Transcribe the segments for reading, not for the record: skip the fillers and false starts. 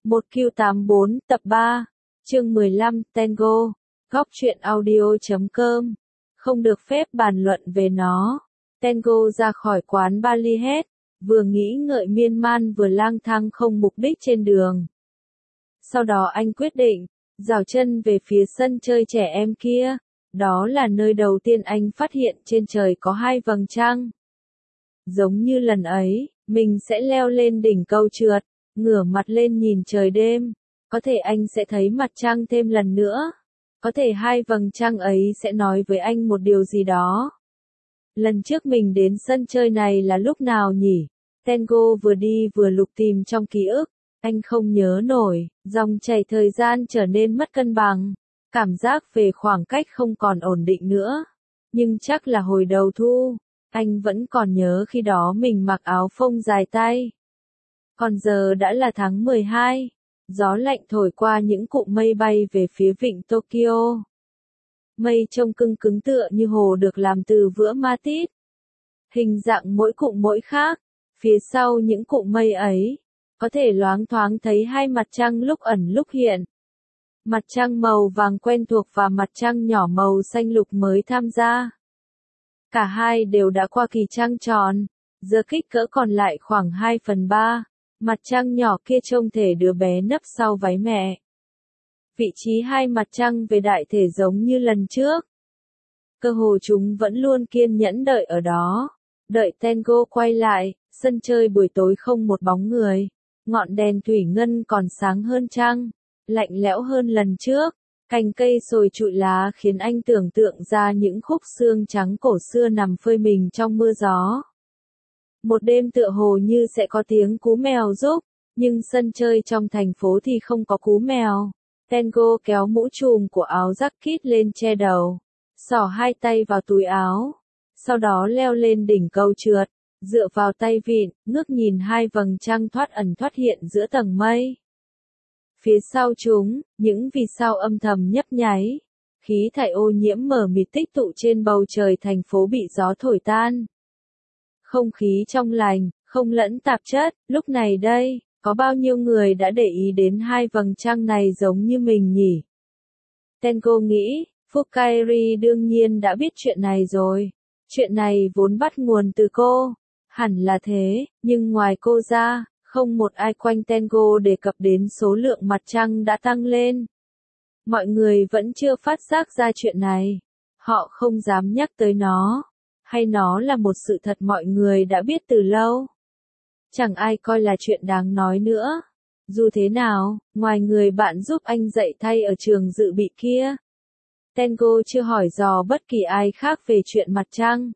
1Q84 tập 3, chương 15 Tango, góc truyện audio.com, không được phép bàn luận về nó. Tango ra khỏi quán Bali hết, vừa nghĩ ngợi miên man vừa lang thang không mục đích trên đường. Sau đó anh quyết định, dào chân về phía sân chơi trẻ em kia, đó là nơi đầu tiên anh phát hiện trên trời có hai vầng trăng. Giống như lần ấy, mình sẽ leo lên đỉnh cầu trượt, ngửa mặt lên nhìn trời đêm, có thể anh sẽ thấy mặt trăng thêm lần nữa, có thể hai vầng trăng ấy sẽ nói với anh một điều gì đó. Lần trước mình đến sân chơi này là lúc nào nhỉ? Tango vừa đi vừa lục tìm trong ký ức, anh không nhớ nổi, dòng chảy thời gian trở nên mất cân bằng, cảm giác về khoảng cách không còn ổn định nữa. Nhưng chắc là hồi đầu thu, anh vẫn còn nhớ khi đó mình mặc áo phông dài tay. Còn giờ đã là tháng 12, gió lạnh thổi qua những cụm mây bay về phía vịnh Tokyo. Mây trông cứng cứng tựa như hồ được làm từ vữa ma tít. Hình dạng mỗi cụm mỗi khác, phía sau những cụm mây ấy, có thể loáng thoáng thấy hai mặt trăng lúc ẩn lúc hiện. Mặt trăng màu vàng quen thuộc và mặt trăng nhỏ màu xanh lục mới tham gia. Cả hai đều đã qua kỳ trăng tròn, giờ kích cỡ còn lại khoảng 2/3, mặt trăng nhỏ kia trông thể đứa bé nấp sau váy mẹ. Vị trí hai mặt trăng về đại thể giống như lần trước. Cơ hồ chúng vẫn luôn kiên nhẫn đợi ở đó, đợi Tango quay lại, sân chơi buổi tối không một bóng người, ngọn đèn thủy ngân còn sáng hơn trăng, lạnh lẽo hơn lần trước. Cành cây sồi trụi lá khiến anh tưởng tượng ra những khúc xương trắng cổ xưa nằm phơi mình trong mưa gió. Một đêm tựa hồ như sẽ có tiếng cú mèo rúc, nhưng sân chơi trong thành phố thì không có cú mèo. Tango kéo mũ trùm của áo jacket lên che đầu, xỏ hai tay vào túi áo, sau đó leo lên đỉnh cầu trượt, dựa vào tay vịn, ngước nhìn hai vầng trăng thoát ẩn thoát hiện giữa tầng mây. Phía sau chúng, những vì sao âm thầm nhấp nháy, khí thải ô nhiễm mờ mịt tích tụ trên bầu trời thành phố bị gió thổi tan. Không khí trong lành, không lẫn tạp chất, lúc này đây, có bao nhiêu người đã để ý đến hai vầng trăng này giống như mình nhỉ? Tango nghĩ, Fukairi đương nhiên đã biết chuyện này rồi. Chuyện này vốn bắt nguồn từ cô. Hẳn là thế, nhưng ngoài cô ra, không một ai quanh Tango đề cập đến số lượng mặt trăng đã tăng lên. Mọi người vẫn chưa phát giác ra chuyện này. Họ không dám nhắc tới nó. Hay nó là một sự thật mọi người đã biết từ lâu. Chẳng ai coi là chuyện đáng nói nữa. Dù thế nào, ngoài người bạn giúp anh dạy thay ở trường dự bị kia, Tango chưa hỏi dò bất kỳ ai khác về chuyện mặt trăng.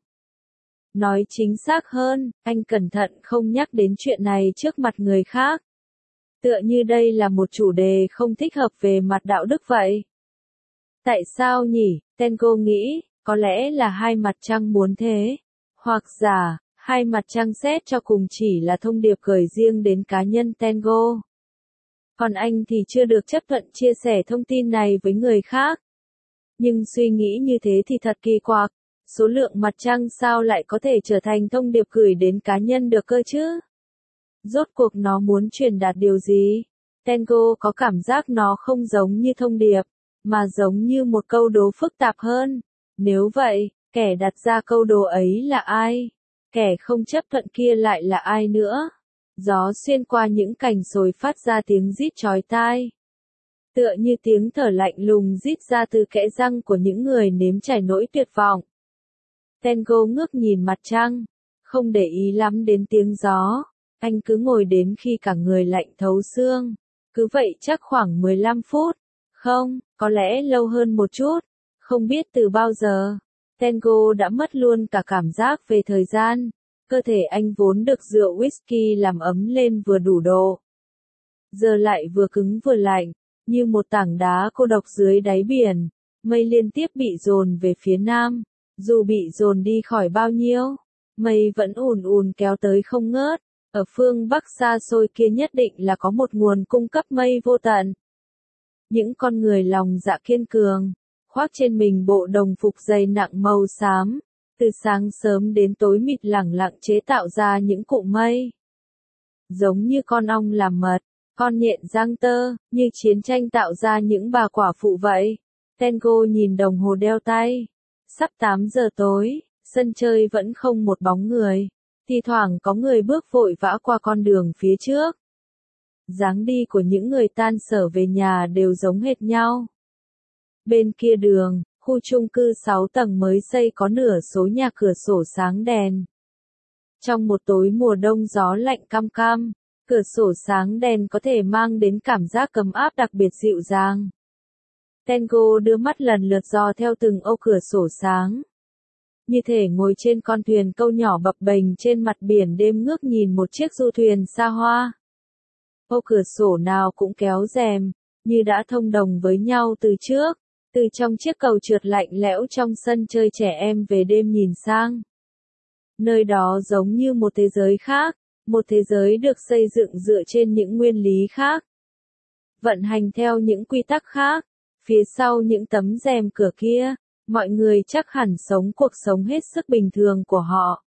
Nói chính xác hơn, anh cẩn thận không nhắc đến chuyện này trước mặt người khác. Tựa như đây là một chủ đề không thích hợp về mặt đạo đức vậy. Tại sao nhỉ? Tango nghĩ, có lẽ là hai mặt trăng muốn thế. Hoặc giả, hai mặt trăng xét cho cùng chỉ là thông điệp gửi riêng đến cá nhân Tango. Còn anh thì chưa được chấp thuận chia sẻ thông tin này với người khác. Nhưng suy nghĩ như thế thì thật kỳ quặc. Số lượng mặt trăng sao lại có thể trở thành thông điệp gửi đến cá nhân được cơ chứ? Rốt cuộc nó muốn truyền đạt điều gì? Tango có cảm giác nó không giống như thông điệp, mà giống như một câu đố phức tạp hơn. Nếu vậy, kẻ đặt ra câu đố ấy là ai? Kẻ không chấp thuận kia lại là ai nữa? Gió xuyên qua những cành sồi phát ra tiếng rít chói tai. Tựa như tiếng thở lạnh lùng rít ra từ kẽ răng của những người nếm trải nỗi tuyệt vọng. Tango ngước nhìn mặt trăng, không để ý lắm đến tiếng gió, anh cứ ngồi đến khi cả người lạnh thấu xương. Cứ vậy chắc khoảng 15 phút, không, có lẽ lâu hơn một chút, không biết từ bao giờ. Tango đã mất luôn cả cảm giác về thời gian, cơ thể anh vốn được rượu whisky làm ấm lên vừa đủ độ. Giờ lại vừa cứng vừa lạnh, như một tảng đá cô độc dưới đáy biển, mây liên tiếp bị dồn về phía nam. Dù bị dồn đi khỏi bao nhiêu, mây vẫn ùn ùn kéo tới không ngớt. Ở phương Bắc xa xôi kia nhất định là có một nguồn cung cấp mây vô tận. Những con người lòng dạ kiên cường, khoác trên mình bộ đồng phục dày nặng màu xám, từ sáng sớm đến tối mịt lẳng lặng chế tạo ra những cụm mây. Giống như con ong làm mật, con nhện giăng tơ, như chiến tranh tạo ra những bà quả phụ vậy. Tengo nhìn đồng hồ đeo tay. Sắp 8 giờ tối, sân chơi vẫn không một bóng người. Thi thoảng có người bước vội vã qua con đường phía trước. Dáng đi của những người tan sở về nhà đều giống hệt nhau. Bên kia đường, khu chung cư 6 tầng mới xây có nửa số nhà cửa sổ sáng đèn. Trong một tối mùa đông gió lạnh căm căm, cửa sổ sáng đèn có thể mang đến cảm giác ấm áp đặc biệt dịu dàng. Tengo đưa mắt lần lượt dò theo từng ô cửa sổ sáng. Như thể ngồi trên con thuyền câu nhỏ bập bềnh trên mặt biển đêm ngước nhìn một chiếc du thuyền xa hoa. Ô cửa sổ nào cũng kéo rèm, như đã thông đồng với nhau từ trước, từ trong chiếc cầu trượt lạnh lẽo trong sân chơi trẻ em về đêm nhìn sang. Nơi đó giống như một thế giới khác, một thế giới được xây dựng dựa trên những nguyên lý khác. Vận hành theo những quy tắc khác, phía sau những tấm rèm cửa kia, mọi người chắc hẳn sống cuộc sống hết sức bình thường của họ.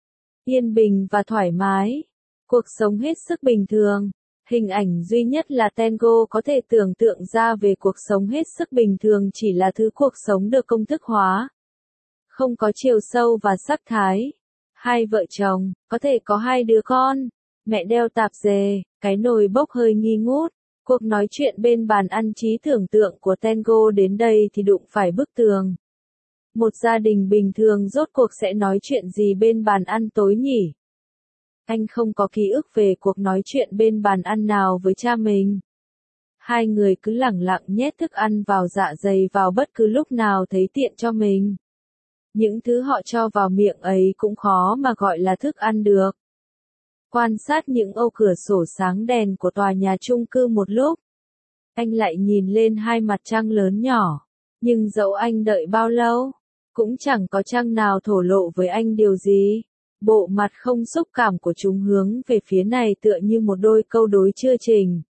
Yên bình và thoải mái, cuộc sống hết sức bình thường. Hình ảnh duy nhất là Tengo có thể tưởng tượng ra về cuộc sống hết sức bình thường chỉ là thứ cuộc sống được công thức hóa. Không có chiều sâu và sắc thái. Hai vợ chồng, có thể có hai đứa con, mẹ đeo tạp dề, cái nồi bốc hơi nghi ngút. Cuộc nói chuyện bên bàn ăn trí tưởng tượng của Tengo đến đây thì đụng phải bức tường. Một gia đình bình thường rốt cuộc sẽ nói chuyện gì bên bàn ăn tối nhỉ? Anh không có ký ức về cuộc nói chuyện bên bàn ăn nào với cha mình. Hai người cứ lẳng lặng nhét thức ăn vào dạ dày vào bất cứ lúc nào thấy tiện cho mình. Những thứ họ cho vào miệng ấy cũng khó mà gọi là thức ăn được. Quan sát những ô cửa sổ sáng đèn của tòa nhà chung cư một lúc. Anh lại nhìn lên hai mặt trăng lớn nhỏ. Nhưng dẫu anh đợi bao lâu, cũng chẳng có trăng nào thổ lộ với anh điều gì. Bộ mặt không xúc cảm của chúng hướng về phía này tựa như một đôi câu đối chưa trình.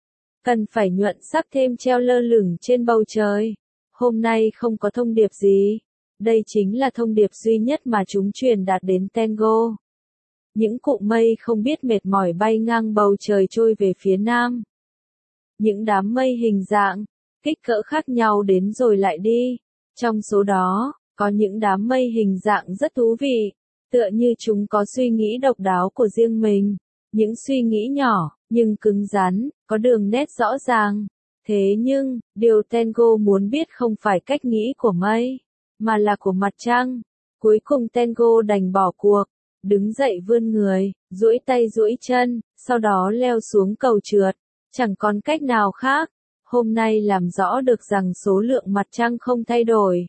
Cần phải nhuận sắc thêm treo lơ lửng trên bầu trời. Hôm nay không có thông điệp gì. Đây chính là thông điệp duy nhất mà chúng truyền đạt đến Tengo. Những cụm mây không biết mệt mỏi bay ngang bầu trời trôi về phía nam. Những đám mây hình dạng, kích cỡ khác nhau đến rồi lại đi. Trong số đó, có những đám mây hình dạng rất thú vị. Tựa như chúng có suy nghĩ độc đáo của riêng mình. Những suy nghĩ nhỏ, nhưng cứng rắn, có đường nét rõ ràng. Thế nhưng, điều Tengo muốn biết không phải cách nghĩ của mây, mà là của mặt trăng. Cuối cùng Tengo đành bỏ cuộc, đứng dậy vươn người, duỗi tay duỗi chân, sau đó leo xuống cầu trượt. Chẳng còn cách nào khác. Hôm nay làm rõ được rằng số lượng mặt trăng không thay đổi.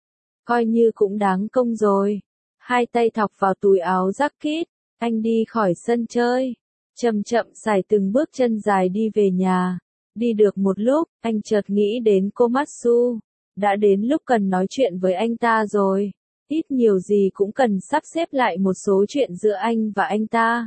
Coi như cũng đáng công rồi. Hai tay thọc vào túi áo jacket, anh đi khỏi sân chơi. Chậm chậm sải từng bước chân dài đi về nhà. Đi được một lúc, anh chợt nghĩ đến Komatsu. Đã đến lúc cần nói chuyện với anh ta rồi. Ít nhiều gì cũng cần sắp xếp lại một số chuyện giữa anh và anh ta.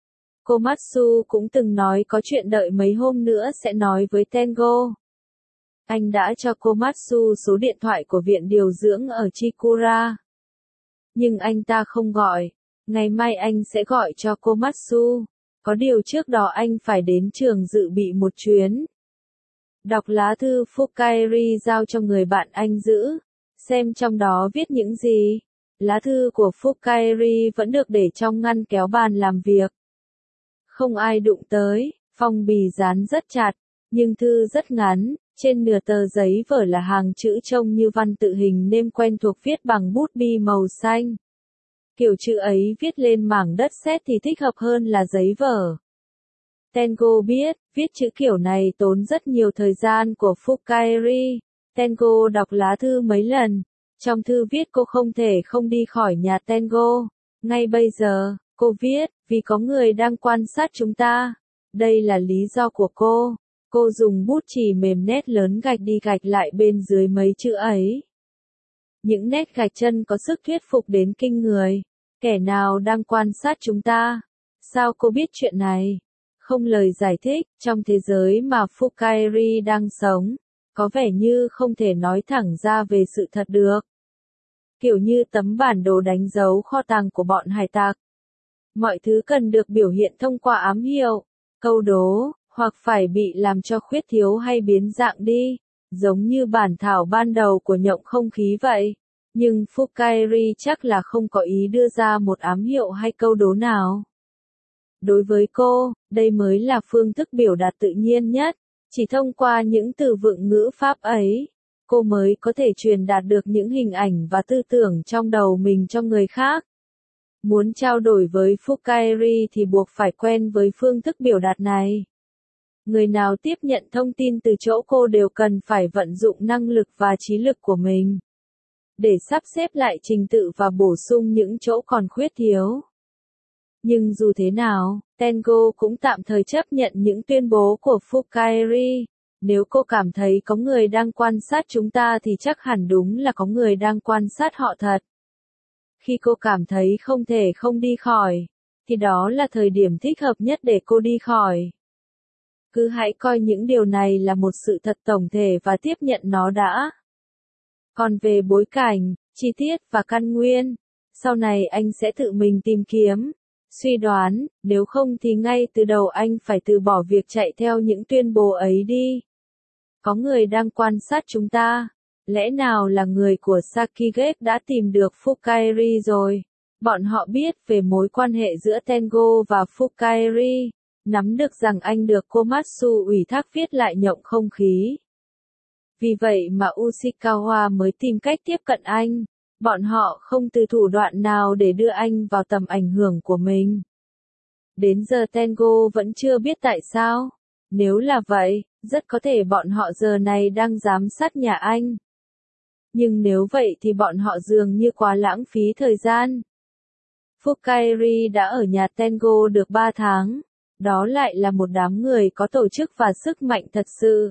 Komatsu cũng từng nói có chuyện đợi mấy hôm nữa sẽ nói với Tengo. Anh đã cho Komatsu số điện thoại của viện điều dưỡng ở Chikura. Nhưng anh ta không gọi. Ngày mai anh sẽ gọi cho Komatsu. Có điều trước đó anh phải đến trường dự bị một chuyến. Đọc lá thư Fukairi giao cho người bạn anh giữ. Xem trong đó viết những gì. Lá thư của Fukairi vẫn được để trong ngăn kéo bàn làm việc. Không ai đụng tới, phong bì dán rất chặt, nhưng thư rất ngắn, trên nửa tờ giấy vở là hàng chữ trông như văn tự hình nêm quen thuộc viết bằng bút bi màu xanh. Kiểu chữ ấy viết lên mảng đất sét thì thích hợp hơn là giấy vở. Tengo biết, viết chữ kiểu này tốn rất nhiều thời gian của Fukairi. Tengo đọc lá thư mấy lần. Trong thư viết cô không thể không đi khỏi nhà Tengo. Ngay bây giờ, cô viết, vì có người đang quan sát chúng ta. Đây là lý do của cô. Cô dùng bút chì mềm nét lớn gạch đi gạch lại bên dưới mấy chữ ấy. Những nét gạch chân có sức thuyết phục đến kinh người. Kẻ nào đang quan sát chúng ta? Sao cô biết chuyện này? Không lời giải thích, trong thế giới mà Fukairi đang sống, có vẻ như không thể nói thẳng ra về sự thật được. Kiểu như tấm bản đồ đánh dấu kho tàng của bọn hải tặc. Mọi thứ cần được biểu hiện thông qua ám hiệu, câu đố, hoặc phải bị làm cho khuyết thiếu hay biến dạng đi, giống như bản thảo ban đầu của nhộng không khí vậy. Nhưng Fukayri chắc là không có ý đưa ra một ám hiệu hay câu đố nào. Đối với cô, đây mới là phương thức biểu đạt tự nhiên nhất. Chỉ thông qua những từ vựng ngữ pháp ấy, cô mới có thể truyền đạt được những hình ảnh và tư tưởng trong đầu mình cho người khác. Muốn trao đổi với Fukayri thì buộc phải quen với phương thức biểu đạt này. Người nào tiếp nhận thông tin từ chỗ cô đều cần phải vận dụng năng lực và trí lực của mình để sắp xếp lại trình tự và bổ sung những chỗ còn khuyết thiếu. Nhưng dù thế nào, Tengo cũng tạm thời chấp nhận những tuyên bố của Fukayri. Nếu cô cảm thấy có người đang quan sát chúng ta thì chắc hẳn đúng là có người đang quan sát họ thật. Khi cô cảm thấy không thể không đi khỏi, thì đó là thời điểm thích hợp nhất để cô đi khỏi. Cứ hãy coi những điều này là một sự thật tổng thể và tiếp nhận nó đã. Còn về bối cảnh, chi tiết và căn nguyên, sau này anh sẽ tự mình tìm kiếm, suy đoán, nếu không thì ngay từ đầu anh phải từ bỏ việc chạy theo những tuyên bố ấy đi. Có người đang quan sát chúng ta. Lẽ nào là người của Sakigake đã tìm được Fukayri rồi? Bọn họ biết về mối quan hệ giữa Tengo và Fukayri, nắm được rằng anh được Komatsu ủy thác viết lại nhộng không khí. Vì vậy mà Ushikawa mới tìm cách tiếp cận anh. Bọn họ không từ thủ đoạn nào để đưa anh vào tầm ảnh hưởng của mình. Đến giờ Tengo vẫn chưa biết tại sao. Nếu là vậy, rất có thể bọn họ giờ này đang giám sát nhà anh. Nhưng nếu vậy thì bọn họ dường như quá lãng phí thời gian. Fukayri đã ở nhà Tengo được 3 tháng. Đó lại là một đám người có tổ chức và sức mạnh thật sự.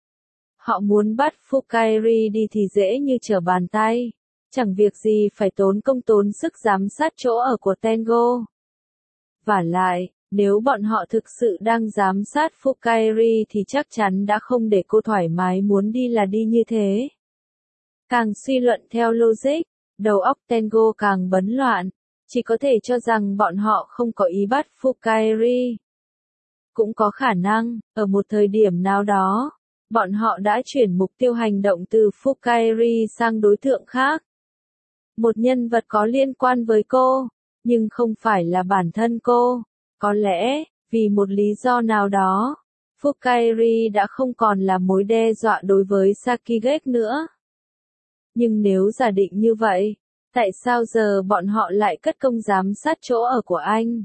Họ muốn bắt Fukayri đi thì dễ như trở bàn tay. Chẳng việc gì phải tốn công tốn sức giám sát chỗ ở của Tengo. Vả lại, nếu bọn họ thực sự đang giám sát Fukayri thì chắc chắn đã không để cô thoải mái muốn đi là đi như thế. Càng suy luận theo logic, đầu óc Tengo càng bấn loạn, chỉ có thể cho rằng bọn họ không có ý bắt Fukayri. Cũng có khả năng, ở một thời điểm nào đó, bọn họ đã chuyển mục tiêu hành động từ Fukayri sang đối tượng khác. Một nhân vật có liên quan với cô, nhưng không phải là bản thân cô. Có lẽ, vì một lý do nào đó, Fukayri đã không còn là mối đe dọa đối với Sakigake nữa. Nhưng nếu giả định như vậy, tại sao giờ bọn họ lại cất công giám sát chỗ ở của anh?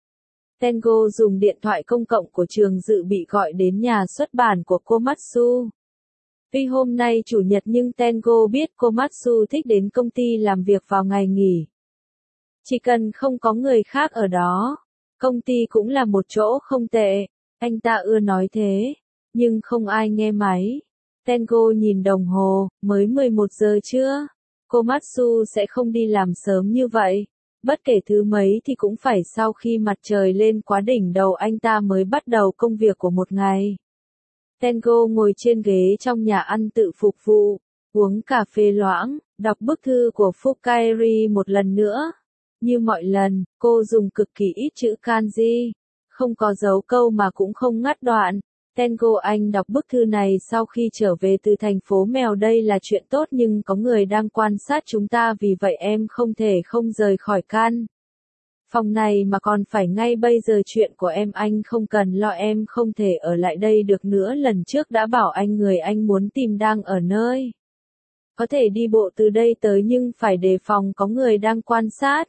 Tengo dùng điện thoại công cộng của trường dự bị gọi đến nhà xuất bản của Komatsu. Tuy hôm nay chủ nhật nhưng Tengo biết Komatsu thích đến công ty làm việc vào ngày nghỉ. Chỉ cần không có người khác ở đó, công ty cũng là một chỗ không tệ, anh ta ưa nói thế, nhưng không ai nghe máy. Tengo nhìn đồng hồ, mới 11 giờ trưa. Komatsu sẽ không đi làm sớm như vậy. Bất kể thứ mấy thì cũng phải sau khi mặt trời lên quá đỉnh đầu anh ta mới bắt đầu công việc của một ngày. Tengo ngồi trên ghế trong nhà ăn tự phục vụ, uống cà phê loãng, đọc bức thư của Fukayri một lần nữa. Như mọi lần, cô dùng cực kỳ ít chữ kanji, không có dấu câu mà cũng không ngắt đoạn. Tengo anh đọc bức thư này sau khi trở về từ thành phố mèo, đây là chuyện tốt nhưng có người đang quan sát chúng ta vì vậy em không thể không rời khỏi căn phòng này mà còn phải ngay bây giờ chuyện của em anh không cần lo, em không thể ở lại đây được nữa, lần trước đã bảo anh người anh muốn tìm đang ở nơi. Có thể đi bộ từ đây tới nhưng phải đề phòng có người đang quan sát.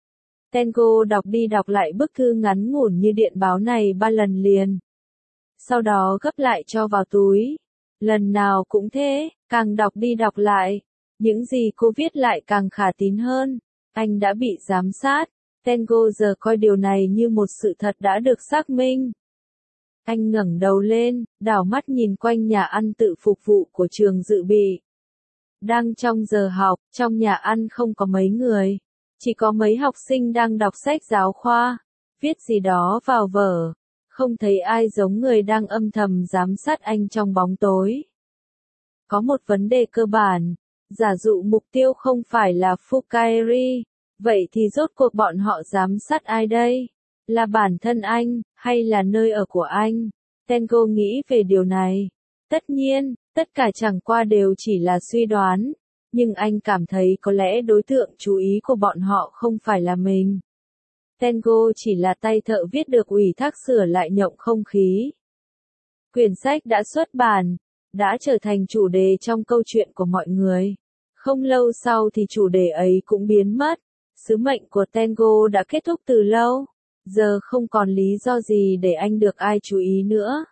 Tengo đọc đi đọc lại bức thư ngắn ngủn như điện báo này 3 lần liền. Sau đó gấp lại cho vào túi. Lần nào cũng thế, càng đọc đi đọc lại, những gì cô viết lại càng khả tín hơn. Anh đã bị giám sát. Tengo giờ coi điều này như một sự thật đã được xác minh. Anh ngẩng đầu lên, đảo mắt nhìn quanh nhà ăn tự phục vụ của trường dự bị. Đang trong giờ học, trong nhà ăn không có mấy người. Chỉ có mấy học sinh đang đọc sách giáo khoa, viết gì đó vào vở. Không thấy ai giống người đang âm thầm giám sát anh trong bóng tối. Có một vấn đề cơ bản, giả dụ mục tiêu không phải là Fukayri, vậy thì rốt cuộc bọn họ giám sát ai đây? Là bản thân anh, hay là nơi ở của anh? Tengo nghĩ về điều này. Tất nhiên, tất cả chẳng qua đều chỉ là suy đoán, nhưng anh cảm thấy có lẽ đối tượng chú ý của bọn họ không phải là mình. Tengo chỉ là tay thợ viết được ủy thác sửa lại nhộng không khí. Quyển sách đã xuất bản, đã trở thành chủ đề trong câu chuyện của mọi người. Không lâu sau thì chủ đề ấy cũng biến mất. Sứ mệnh của Tengo đã kết thúc từ lâu. Giờ không còn lý do gì để anh được ai chú ý nữa.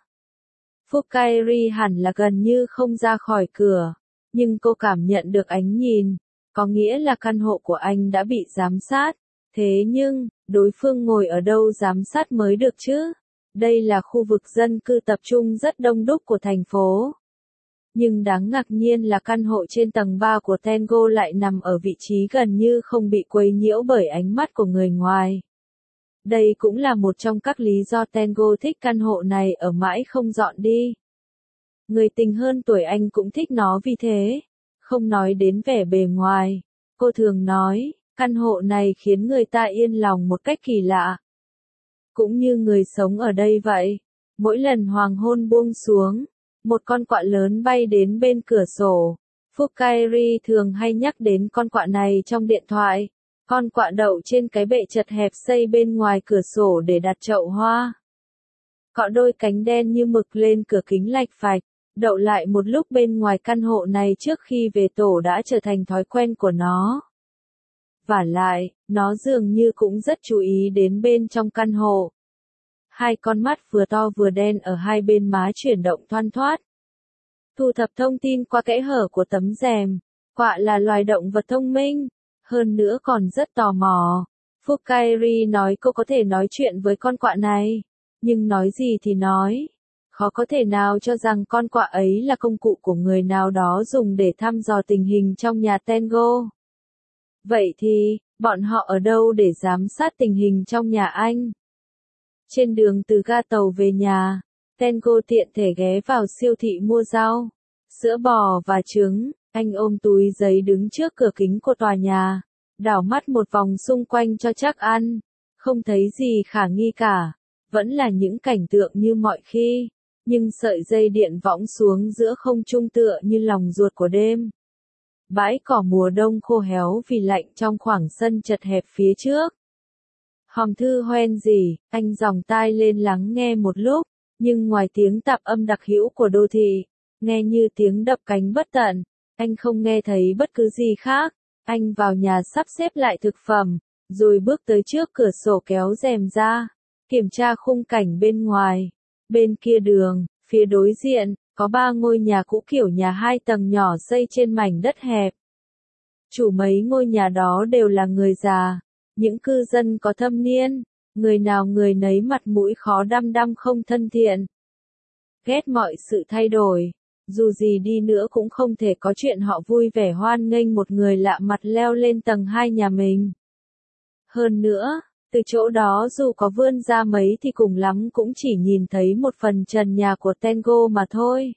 Fukairi hẳn là gần như không ra khỏi cửa, nhưng cô cảm nhận được ánh nhìn, có nghĩa là căn hộ của anh đã bị giám sát. Thế nhưng, đối phương ngồi ở đâu giám sát mới được chứ? Đây là khu vực dân cư tập trung rất đông đúc của thành phố. Nhưng đáng ngạc nhiên là căn hộ trên tầng 3 của Tengo lại nằm ở vị trí gần như không bị quấy nhiễu bởi ánh mắt của người ngoài. Đây cũng là một trong các lý do Tengo thích căn hộ này ở mãi không dọn đi. Người tình hơn tuổi anh cũng thích nó vì thế. Không nói đến vẻ bề ngoài, cô thường nói, căn hộ này khiến người ta yên lòng một cách kỳ lạ. Cũng như người sống ở đây vậy. Mỗi lần hoàng hôn buông xuống, một con quạ lớn bay đến bên cửa sổ. Fukairi thường hay nhắc đến con quạ này trong điện thoại. Con quạ đậu trên cái bệ chật hẹp xây bên ngoài cửa sổ để đặt chậu hoa. Cọ đôi cánh đen như mực lên cửa kính lạch phạch, đậu lại một lúc bên ngoài căn hộ này trước khi về tổ đã trở thành thói quen của nó. Vả lại, nó dường như cũng rất chú ý đến bên trong căn hộ. Hai con mắt vừa to vừa đen ở hai bên má chuyển động thoăn thoắt. Thu thập thông tin qua kẽ hở của tấm rèm. Quạ là loài động vật thông minh, hơn nữa còn rất tò mò. Fukairi nói cô có thể nói chuyện với con quạ này, nhưng nói gì thì nói. Khó có thể nào cho rằng con quạ ấy là công cụ của người nào đó dùng để thăm dò tình hình trong nhà Tengo. Vậy thì, bọn họ ở đâu để giám sát tình hình trong nhà anh? Trên đường từ ga tàu về nhà, Tengo tiện thể ghé vào siêu thị mua rau, sữa bò và trứng. Anh ôm túi giấy đứng trước cửa kính của tòa nhà, đảo mắt một vòng xung quanh cho chắc ăn. Không thấy gì khả nghi cả, vẫn là những cảnh tượng như mọi khi, nhưng sợi dây điện võng xuống giữa không trung tựa như lòng ruột của đêm. Bãi cỏ mùa đông khô héo vì lạnh trong khoảng sân chật hẹp phía trước. Hòm thư hoen gì, anh dòng tai lên lắng nghe một lúc, nhưng ngoài tiếng tạp âm đặc hữu của đô thị, nghe như tiếng đập cánh bất tận, anh không nghe thấy bất cứ gì khác. Anh vào nhà sắp xếp lại thực phẩm, rồi bước tới trước cửa sổ kéo rèm ra, kiểm tra khung cảnh bên ngoài. Bên kia đường, phía đối diện, có 3 ngôi nhà cũ kiểu nhà 2 tầng nhỏ xây trên mảnh đất hẹp. Chủ mấy ngôi nhà đó đều là người già, những cư dân có thâm niên, người nào người nấy mặt mũi khó đăm đăm không thân thiện. Ghét mọi sự thay đổi, dù gì đi nữa cũng không thể có chuyện họ vui vẻ hoan nghênh một người lạ mặt leo lên tầng 2 nhà mình. Hơn nữa, từ chỗ đó dù có vươn ra mấy thì cùng lắm cũng chỉ nhìn thấy một phần trần nhà của Tengo mà thôi.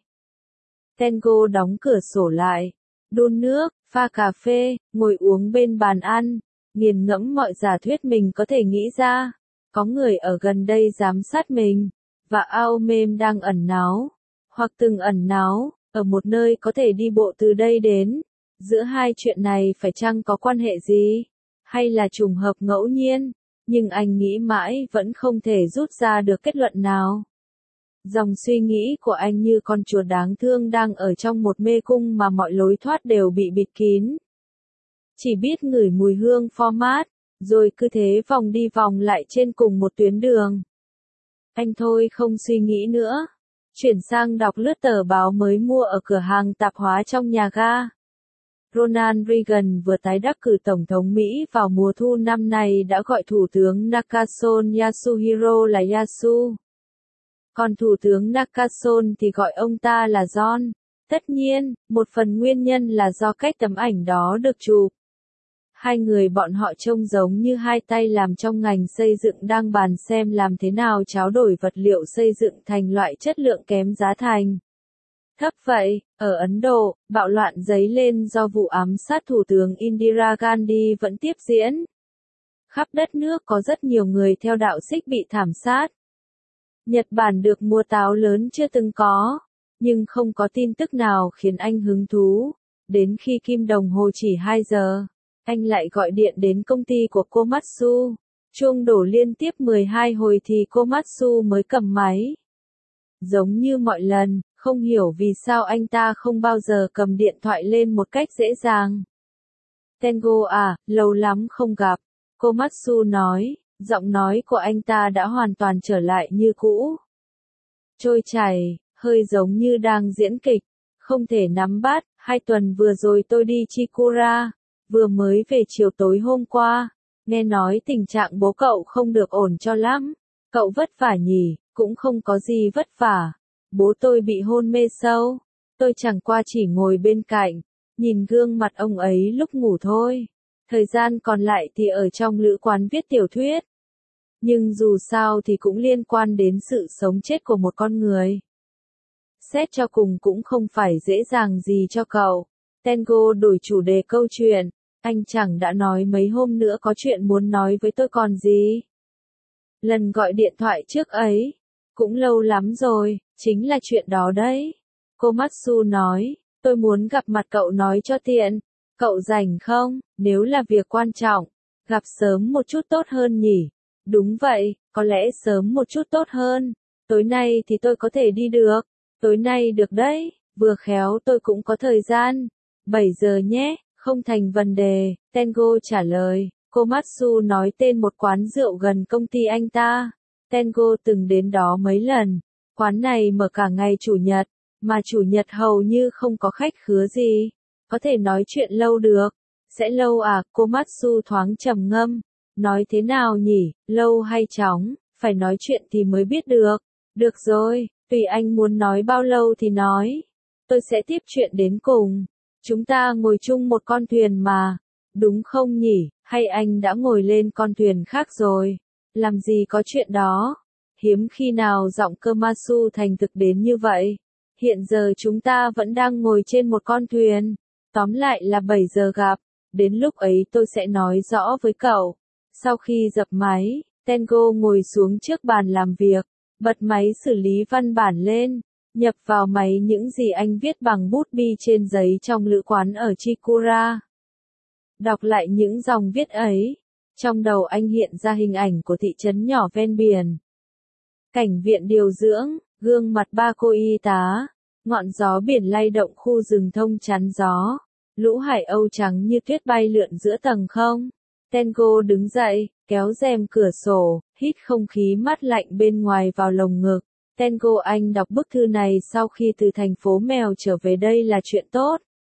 Tengo đóng cửa sổ lại, đun nước, pha cà phê, ngồi uống bên bàn ăn, nghiền ngẫm mọi giả thuyết mình có thể nghĩ ra. Có người ở gần đây giám sát mình, và Aomem đang ẩn náu, hoặc từng ẩn náu, ở một nơi có thể đi bộ từ đây đến. Giữa hai chuyện này phải chăng có quan hệ gì? Hay là trùng hợp ngẫu nhiên? Nhưng anh nghĩ mãi vẫn không thể rút ra được kết luận nào. Dòng suy nghĩ của anh như con chuột đáng thương đang ở trong một mê cung mà mọi lối thoát đều bị bịt kín. Chỉ biết ngửi mùi hương format, rồi cứ thế vòng đi vòng lại trên cùng một tuyến đường. Anh thôi không suy nghĩ nữa. Chuyển sang đọc lướt tờ báo mới mua ở cửa hàng tạp hóa trong nhà ga. Ronald Reagan vừa tái đắc cử Tổng thống Mỹ vào mùa thu năm nay đã gọi Thủ tướng Nakason Yasuhiro là Yasu. Còn Thủ tướng Nakason thì gọi ông ta là John. Tất nhiên, một phần nguyên nhân là do cách tấm ảnh đó được chụp. Hai người bọn họ trông giống như hai tay làm trong ngành xây dựng đang bàn xem làm thế nào tráo đổi vật liệu xây dựng thành loại chất lượng kém giá thành thấp vậy. Ở Ấn Độ, bạo loạn dấy lên do vụ ám sát Thủ tướng Indira Gandhi vẫn tiếp diễn. Khắp đất nước có rất nhiều người theo đạo Sikh bị thảm sát. Nhật Bản được mua táo lớn chưa từng có, nhưng không có tin tức nào khiến anh hứng thú. Đến khi kim đồng hồ chỉ 2 giờ, anh lại gọi điện đến công ty của Komatsu. Chuông đổ liên tiếp 12 hồi thì Komatsu mới cầm máy. Giống như mọi lần, không hiểu vì sao anh ta không bao giờ cầm điện thoại lên một cách dễ dàng. Tengo à, lâu lắm không gặp. Komatsu nói, giọng nói của anh ta đã hoàn toàn trở lại như cũ. Trôi chảy, hơi giống như đang diễn kịch, không thể nắm bắt. 2 tuần vừa rồi tôi đi Chikura, vừa mới về chiều tối hôm qua. Nghe nói tình trạng bố cậu không được ổn cho lắm. Cậu vất vả nhỉ? Cũng không có gì vất vả. Bố tôi bị hôn mê sâu. Tôi chẳng qua chỉ ngồi bên cạnh, nhìn gương mặt ông ấy lúc ngủ thôi. Thời gian còn lại thì ở trong lữ quán viết tiểu thuyết. Nhưng dù sao thì cũng liên quan đến sự sống chết của một con người. Xét cho cùng cũng không phải dễ dàng gì cho cậu. Tengo đổi chủ đề câu chuyện. Anh chẳng đã nói mấy hôm nữa có chuyện muốn nói với tôi còn gì. Lần gọi điện thoại trước ấy, cũng lâu lắm rồi, chính là chuyện đó đấy. Komatsu nói, tôi muốn gặp mặt cậu nói cho tiện. Cậu rảnh không? Nếu là việc quan trọng, gặp sớm một chút tốt hơn nhỉ? Đúng vậy, có lẽ sớm một chút tốt hơn. Tối nay thì tôi có thể đi được. Tối nay được đấy, vừa khéo tôi cũng có thời gian. 7 giờ nhé, không thành vấn đề, Tengo trả lời. Komatsu nói tên một quán rượu gần công ty anh ta. Tengo từng đến đó mấy lần. Quán này mở cả ngày chủ nhật, mà chủ nhật hầu như không có khách khứa gì. Có thể nói chuyện lâu được. Sẽ lâu à? Komatsu thoáng trầm ngâm. Nói thế nào nhỉ, lâu hay chóng, phải nói chuyện thì mới biết được. Được rồi, tùy anh muốn nói bao lâu thì nói. Tôi sẽ tiếp chuyện đến cùng. Chúng ta ngồi chung một con thuyền mà. Đúng không nhỉ, hay anh đã ngồi lên con thuyền khác rồi? Làm gì có chuyện đó. Hiếm khi nào giọng Komatsu thành thực đến như vậy. Hiện giờ chúng ta vẫn đang ngồi trên một con thuyền. Tóm lại là 7 giờ gặp. Đến lúc ấy tôi sẽ nói rõ với cậu. Sau khi dập máy, Tengo ngồi xuống trước bàn làm việc, bật máy xử lý văn bản lên, nhập vào máy những gì anh viết bằng bút bi trên giấy trong lữ quán ở Chikura. Đọc lại những dòng viết ấy, trong đầu anh hiện ra hình ảnh của thị trấn nhỏ ven biển. Cảnh viện điều dưỡng, gương mặt ba cô y tá, ngọn gió biển lay động khu rừng thông chắn gió, lũ hải âu trắng như tuyết bay lượn giữa tầng không. Tengo đứng dậy, kéo rèm cửa sổ, hít không khí mát lạnh bên ngoài vào lồng ngực. Tengo anh đọc bức thư này sau khi từ thành phố mèo trở về đây là chuyện tốt.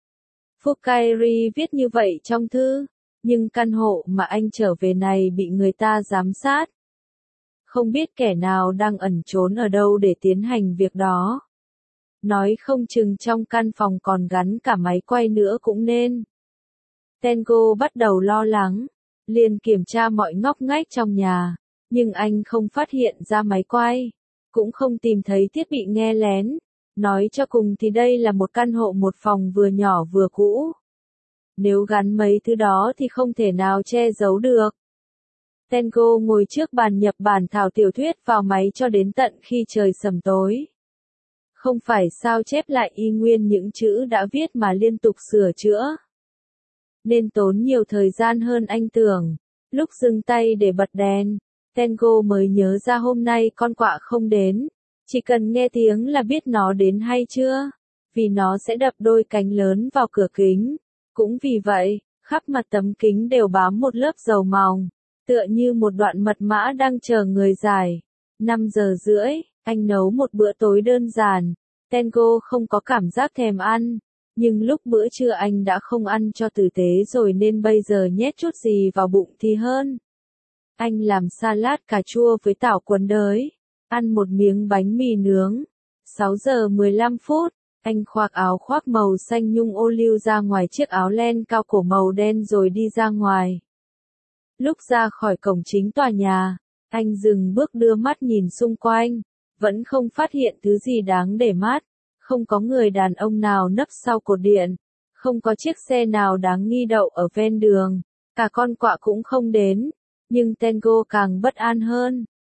Fukairi viết như vậy trong thư, nhưng căn hộ mà anh trở về này bị người ta giám sát. Không biết kẻ nào đang ẩn trốn ở đâu để tiến hành việc đó. Nói không chừng trong căn phòng còn gắn cả máy quay nữa cũng nên. Tengo bắt đầu lo lắng, liền kiểm tra mọi ngóc ngách trong nhà, nhưng anh không phát hiện ra máy quay, cũng không tìm thấy thiết bị nghe lén. Nói cho cùng thì đây là một căn hộ một phòng vừa nhỏ vừa cũ. Nếu gắn mấy thứ đó thì không thể nào che giấu được. Tengo ngồi trước bàn nhập bản thảo tiểu thuyết vào máy cho đến tận khi trời sầm tối. Không phải sao chép lại y nguyên những chữ đã viết mà liên tục sửa chữa. Nên tốn nhiều thời gian hơn anh tưởng. Lúc dừng tay để bật đèn, Tengo mới nhớ ra hôm nay con quạ không đến. Chỉ cần nghe tiếng là biết nó đến hay chưa, vì nó sẽ đập đôi cánh lớn vào cửa kính. Cũng vì vậy, khắp mặt tấm kính đều bám một lớp dầu mỏng, tựa như một đoạn mật mã đang chờ người giải. 5 giờ rưỡi, anh nấu một bữa tối đơn giản. Tengo không có cảm giác thèm ăn, nhưng lúc bữa trưa anh đã không ăn cho tử tế rồi nên bây giờ nhét chút gì vào bụng thì hơn. Anh làm salad cà chua với tảo cuốn đới, ăn một miếng bánh mì nướng. 6 giờ 15 phút, anh khoác áo khoác màu xanh nhung ô liu ra ngoài chiếc áo len cao cổ màu đen rồi đi ra ngoài. Lúc ra khỏi cổng chính tòa nhà, anh dừng bước đưa mắt nhìn xung quanh, vẫn không phát hiện thứ gì đáng để mắt. Không có người đàn ông nào nấp sau cột điện, không có chiếc xe nào đáng nghi đậu ở ven đường, cả con quạ cũng không đến. Nhưng Tengo càng bất an hơn,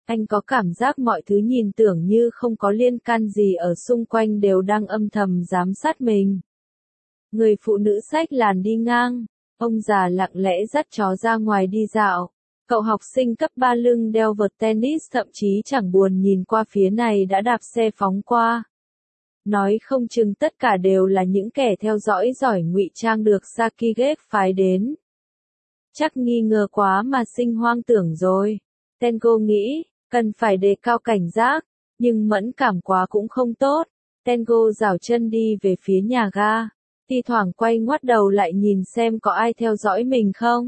Anh có cảm giác mọi thứ nhìn tưởng như không có liên can gì ở xung quanh đều đang âm thầm giám sát mình. Người phụ nữ xách làn đi ngang, ông già lặng lẽ dắt chó ra ngoài đi dạo. Cậu học sinh cấp 3 lưng đeo vợt tennis thậm chí chẳng buồn nhìn qua phía này đã đạp xe phóng qua. Nói không chừng tất cả đều là những kẻ theo dõi giỏi ngụy trang được Sakigek phái đến. Chắc nghi ngờ quá mà sinh hoang tưởng rồi. Tengo nghĩ, cần phải đề cao cảnh giác, nhưng mẫn cảm quá cũng không tốt. Tengo rảo chân đi về phía nhà ga, thi thoảng quay ngoắt đầu lại nhìn xem có ai theo dõi mình không.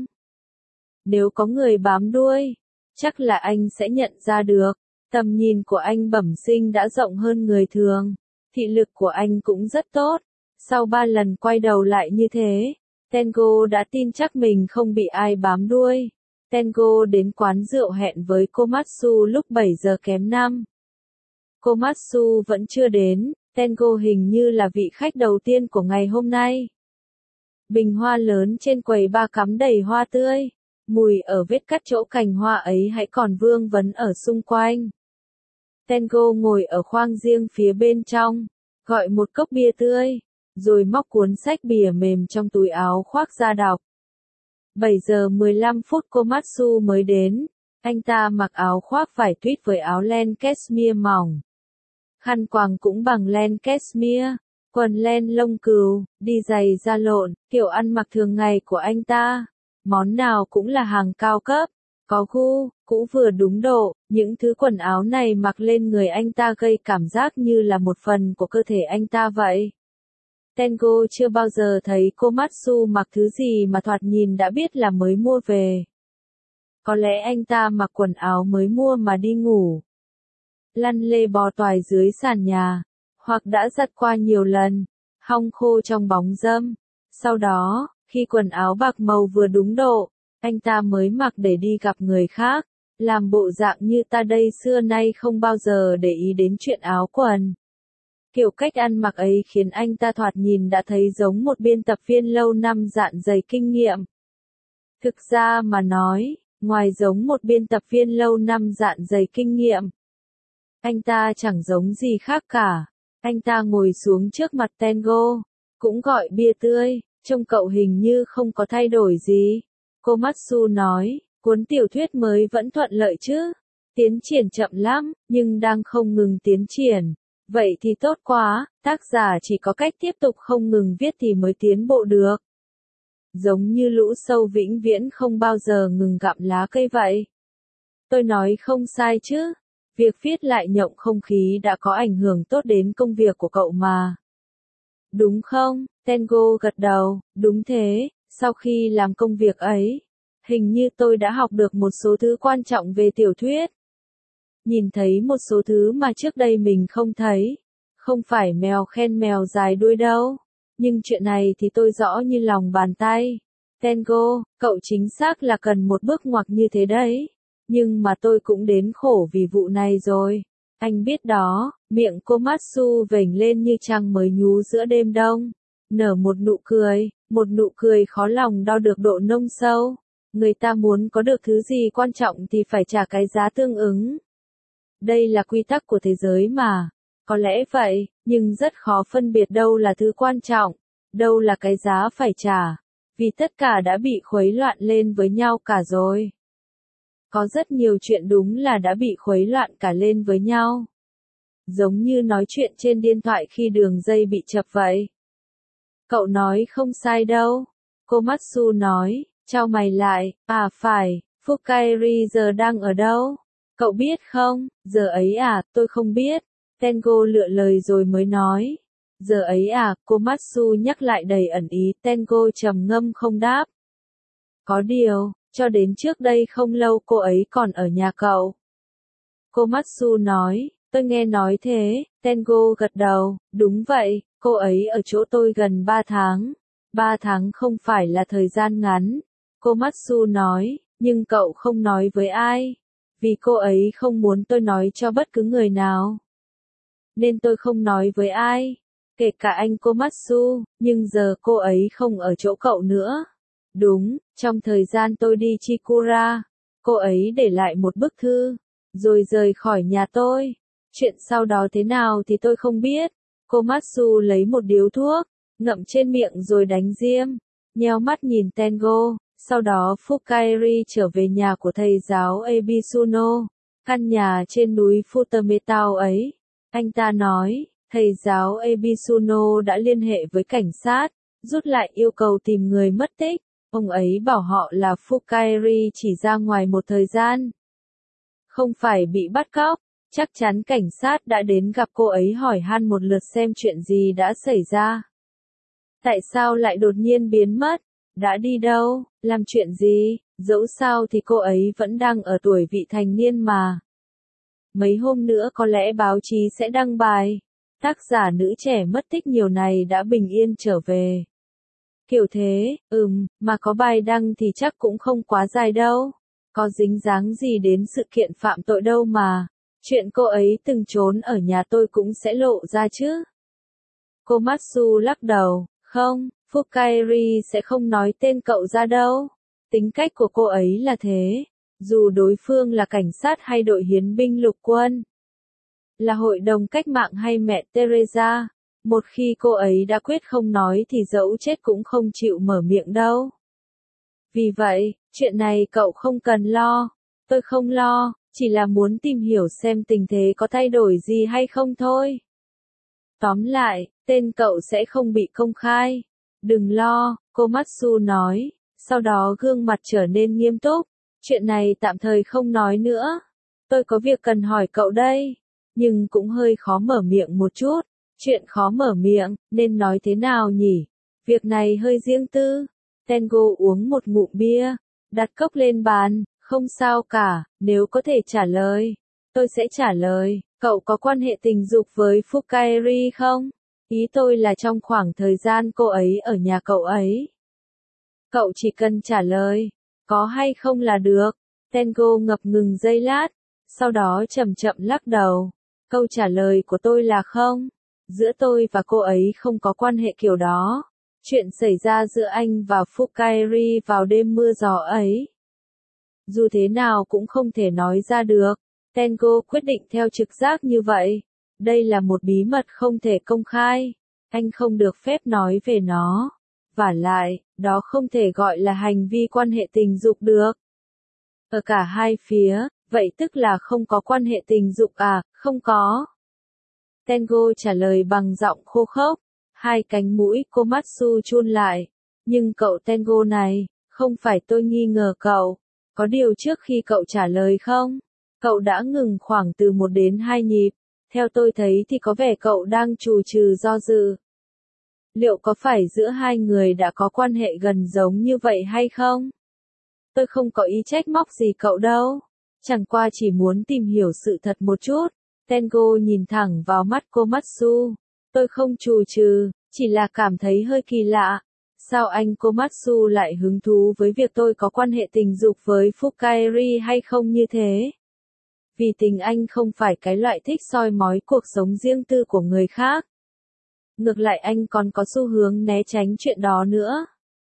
Nếu có người bám đuôi, chắc là anh sẽ nhận ra được. Tầm nhìn của anh bẩm sinh đã rộng hơn người thường. Thị lực của anh cũng rất tốt. Sau 3 lần quay đầu lại như thế, Tengo đã tin chắc mình không bị ai bám đuôi. Tengo đến quán rượu hẹn với Komatsu lúc 7 giờ kém 5. Komatsu vẫn chưa đến, Tengo hình như là vị khách đầu tiên của ngày hôm nay. Bình hoa lớn trên quầy bar cắm đầy hoa tươi. Mùi ở vết cắt chỗ cành hoa ấy hãy còn vương vấn ở xung quanh. Tengo ngồi ở khoang riêng phía bên trong, gọi một cốc bia tươi, rồi móc cuốn sách bìa mềm trong túi áo khoác ra đọc. 7 giờ 15 phút Komatsu mới đến, anh ta mặc áo khoác vải tuyết với áo len cashmere mỏng. Khăn quàng cũng bằng len cashmere, quần len lông cừu, đi giày da lộn, kiểu ăn mặc thường ngày của anh ta. Món nào cũng là hàng cao cấp, có gu, cũ vừa đúng độ, những thứ quần áo này mặc lên người anh ta gây cảm giác như là một phần của cơ thể anh ta vậy. Tengo chưa bao giờ thấy Komatsu mặc thứ gì mà thoạt nhìn đã biết là mới mua về. Có lẽ anh ta mặc quần áo mới mua mà đi ngủ. Lăn lê bò toài dưới sàn nhà, hoặc đã giặt qua nhiều lần, hong khô trong bóng râm. Sau đó, khi quần áo bạc màu vừa đúng độ, anh ta mới mặc để đi gặp người khác, làm bộ dạng như ta đây xưa nay không bao giờ để ý đến chuyện áo quần. Kiểu cách ăn mặc ấy khiến anh ta thoạt nhìn đã thấy giống một biên tập viên lâu năm dạn dày kinh nghiệm. Thực ra mà nói, ngoài giống một biên tập viên lâu năm dạn dày kinh nghiệm, anh ta chẳng giống gì khác cả. Anh ta ngồi xuống trước mặt Tengo, cũng gọi bia tươi, trông cậu hình như không có thay đổi gì. Komatsu nói, cuốn tiểu thuyết mới vẫn thuận lợi chứ. Tiến triển chậm lắm, nhưng đang không ngừng tiến triển. Vậy thì tốt quá, tác giả chỉ có cách tiếp tục không ngừng viết thì mới tiến bộ được. Giống như lũ sâu vĩnh viễn không bao giờ ngừng gặm lá cây vậy. Tôi nói không sai chứ. Việc viết lại nhộng không khí đã có ảnh hưởng tốt đến công việc của cậu mà. Đúng không? Tengo gật đầu, đúng thế, sau khi làm công việc ấy, hình như tôi đã học được một số thứ quan trọng về tiểu thuyết. Nhìn thấy một số thứ mà trước đây mình không thấy. Không phải mèo khen mèo dài đuôi đâu. Nhưng chuyện này thì tôi rõ như lòng bàn tay. Tengo, cậu chính xác là cần một bước ngoặt như thế đấy. Nhưng mà tôi cũng đến khổ vì vụ này rồi. Anh biết đó, miệng Komatsu vểnh lên như trăng mới nhú giữa đêm đông. Nở một nụ cười khó lòng đo được độ nông sâu. Người ta muốn có được thứ gì quan trọng thì phải trả cái giá tương ứng. Đây là quy tắc của thế giới mà. Có lẽ vậy, nhưng rất khó phân biệt đâu là thứ quan trọng, đâu là cái giá phải trả. Vì tất cả đã bị khuấy loạn lên với nhau cả rồi. Có rất nhiều chuyện đúng là đã bị khuấy loạn cả lên với nhau. Giống như nói chuyện trên điện thoại khi đường dây bị chập vậy. Cậu nói không sai đâu. Komatsu nói, chau mày lại, à phải, Fukairi giờ đang ở đâu? Cậu biết không, giờ ấy à, tôi không biết. Tengo lựa lời rồi mới nói. Giờ ấy à, Komatsu nhắc lại đầy ẩn ý, Tengo trầm ngâm không đáp. Có điều, cho đến trước đây không lâu cô ấy còn ở nhà cậu. Komatsu nói, tôi nghe nói thế, Tengo gật đầu, đúng vậy, cô ấy ở chỗ tôi gần 3 tháng. 3 tháng không phải là thời gian ngắn. Komatsu nói, nhưng cậu không nói với ai. Vì cô ấy không muốn tôi nói cho bất cứ người nào. Nên tôi không nói với ai. Kể cả anh Komatsu, nhưng giờ cô ấy không ở chỗ cậu nữa. Đúng, trong thời gian tôi đi Chikura, cô ấy để lại một bức thư. rồi rời khỏi nhà tôi. Chuyện sau đó thế nào thì tôi không biết. Komatsu lấy một điếu thuốc, ngậm trên miệng rồi đánh diêm, nheo mắt nhìn Tengo. Sau đó Fukairi trở về nhà của thầy giáo Ebisuno, căn nhà trên núi Futametao ấy. Anh ta nói, thầy giáo Ebisuno đã liên hệ với cảnh sát, rút lại yêu cầu tìm người mất tích. Ông ấy bảo họ là Fukairi chỉ ra ngoài một thời gian, không phải bị bắt cóc. Chắc chắn cảnh sát đã đến gặp cô ấy hỏi han một lượt xem chuyện gì đã xảy ra. Tại sao lại đột nhiên biến mất? Đã đi đâu? Làm chuyện gì? Dẫu sao thì cô ấy vẫn đang ở tuổi vị thành niên mà. Mấy hôm nữa có lẽ báo chí sẽ đăng bài. Tác giả nữ trẻ mất tích nhiều này đã bình yên trở về. Kiểu thế, mà có bài đăng thì chắc cũng không quá dài đâu. Có dính dáng gì đến sự kiện phạm tội đâu mà. Chuyện cô ấy từng trốn ở nhà tôi cũng sẽ lộ ra chứ. Komatsu lắc đầu, không, Fukairi sẽ không nói tên cậu ra đâu. Tính cách của cô ấy là thế. Dù đối phương là cảnh sát hay đội hiến binh lục quân, là hội đồng cách mạng hay mẹ Teresa, một khi cô ấy đã quyết không nói thì dẫu chết cũng không chịu mở miệng đâu. Vì vậy, chuyện này cậu không cần lo. Tôi không lo, chỉ là muốn tìm hiểu xem tình thế có thay đổi gì hay không thôi. Tóm lại, tên cậu sẽ không bị công khai. Đừng lo, Komatsu nói, sau đó gương mặt trở nên nghiêm túc. Chuyện này tạm thời không nói nữa. Tôi có việc cần hỏi cậu đây. Nhưng cũng hơi khó mở miệng một chút. Chuyện khó mở miệng, nên nói thế nào nhỉ? Việc này hơi riêng tư. Tengo uống một ngụm bia, đặt cốc lên bàn, không sao cả, nếu có thể trả lời. Tôi sẽ trả lời, cậu có quan hệ tình dục với Fukairi không? Ý tôi là trong khoảng thời gian cô ấy ở nhà cậu ấy. Cậu chỉ cần trả lời, có hay không là được. Tengo ngập ngừng giây lát, sau đó chậm chậm lắc đầu. Câu trả lời của tôi là không. Giữa tôi và cô ấy không có quan hệ kiểu đó. Chuyện xảy ra giữa anh và Fukairi vào đêm mưa gió ấy. Dù thế nào cũng không thể nói ra được. Tengo quyết định theo trực giác như vậy. Đây là một bí mật không thể công khai. Anh không được phép nói về nó. Vả lại, đó không thể gọi là hành vi quan hệ tình dục được. Ở cả hai phía, vậy tức là không có quan hệ tình dục à? Không có. Tengo trả lời bằng giọng khô khốc. Hai cánh mũi Komatsu chun lại. Nhưng cậu Tengo này, không phải tôi nghi ngờ cậu. Có điều trước khi cậu trả lời không? Cậu đã ngừng khoảng từ 1 đến 2 nhịp. Theo tôi thấy thì có vẻ cậu đang chù chừ do dự. Liệu có phải giữa hai người đã có quan hệ gần giống như vậy hay không? Tôi không có ý trách móc gì cậu đâu. Chẳng qua chỉ muốn tìm hiểu sự thật một chút. Tengo nhìn thẳng vào mắt Komatsu. Tôi không chù chừ, chỉ là cảm thấy hơi kỳ lạ. Sao anh Komatsu lại hứng thú với việc tôi có quan hệ tình dục với Fukairi hay không như thế? Vì tình anh không phải cái loại thích soi mói cuộc sống riêng tư của người khác. Ngược lại anh còn có xu hướng né tránh chuyện đó nữa.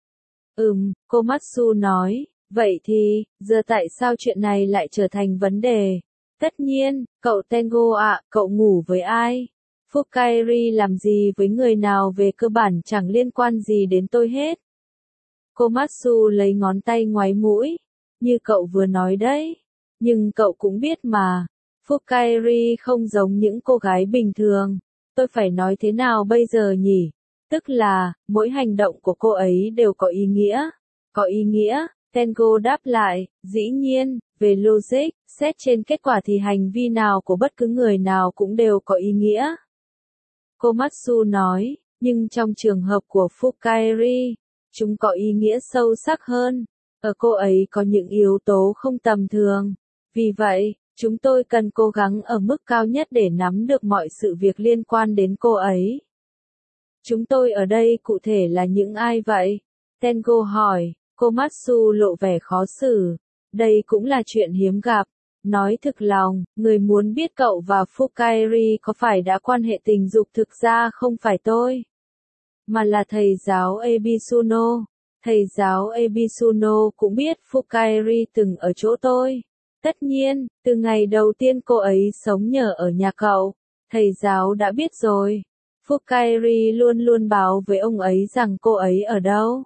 Komatsu nói, vậy thì, giờ tại sao chuyện này lại trở thành vấn đề? Tất nhiên, cậu Tengo ạ, cậu ngủ với ai? Fukairi làm gì với người nào về cơ bản chẳng liên quan gì đến tôi hết. Komatsu lấy ngón tay ngoáy mũi. Như cậu vừa nói đấy. Nhưng cậu cũng biết mà. Fukairi không giống những cô gái bình thường. Tôi phải nói thế nào bây giờ nhỉ? Tức là, mỗi hành động của cô ấy đều có ý nghĩa. Có ý nghĩa, Tengo đáp lại, dĩ nhiên, về logic, xét trên kết quả thì hành vi nào của bất cứ người nào cũng đều có ý nghĩa. Komatsu nói, nhưng trong trường hợp của Fukairi, chúng có ý nghĩa sâu sắc hơn. Ở cô ấy có những yếu tố không tầm thường. Vì vậy, chúng tôi cần cố gắng ở mức cao nhất để nắm được mọi sự việc liên quan đến cô ấy. Chúng tôi ở đây cụ thể là những ai vậy? Tengo hỏi. Komatsu lộ vẻ khó xử. Đây cũng là chuyện hiếm gặp. Nói thực lòng, người muốn biết cậu và Fukairi có phải đã quan hệ tình dục thực ra không phải tôi, mà là thầy giáo Ebisuno. Thầy giáo Ebisuno cũng biết Fukairi từng ở chỗ tôi. Tất nhiên, từ ngày đầu tiên cô ấy sống nhờ ở nhà cậu, thầy giáo đã biết rồi. Fukairi luôn luôn báo với ông ấy rằng cô ấy ở đâu.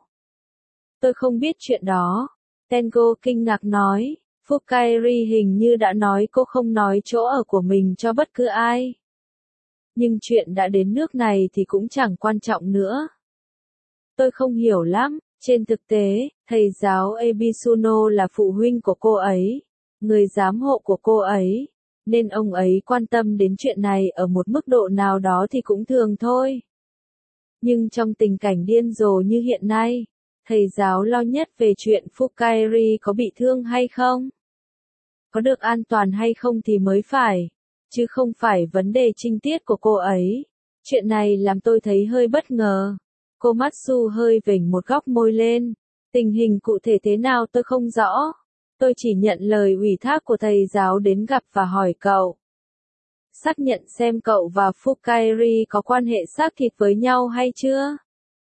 Tôi không biết chuyện đó. Tengo kinh ngạc nói. Fukairi hình như đã nói cô không nói chỗ ở của mình cho bất cứ ai. Nhưng chuyện đã đến nước này thì cũng chẳng quan trọng nữa. Tôi không hiểu lắm. Trên thực tế, thầy giáo Ebisuno là phụ huynh của cô ấy, người giám hộ của cô ấy, nên ông ấy quan tâm đến chuyện này ở một mức độ nào đó thì cũng thường thôi. Nhưng trong tình cảnh điên rồ như hiện nay, thầy giáo lo nhất về chuyện Fukairi có bị thương hay không, có được an toàn hay không thì mới phải, chứ không phải vấn đề trinh tiết của cô ấy. Chuyện này làm tôi thấy hơi bất ngờ. Komatsu hơi vểnh một góc môi lên. Tình hình cụ thể thế nào tôi không rõ. Tôi chỉ nhận lời ủy thác của thầy giáo đến gặp và hỏi cậu. Xác nhận xem cậu và Fukairi có quan hệ xác thịt với nhau hay chưa.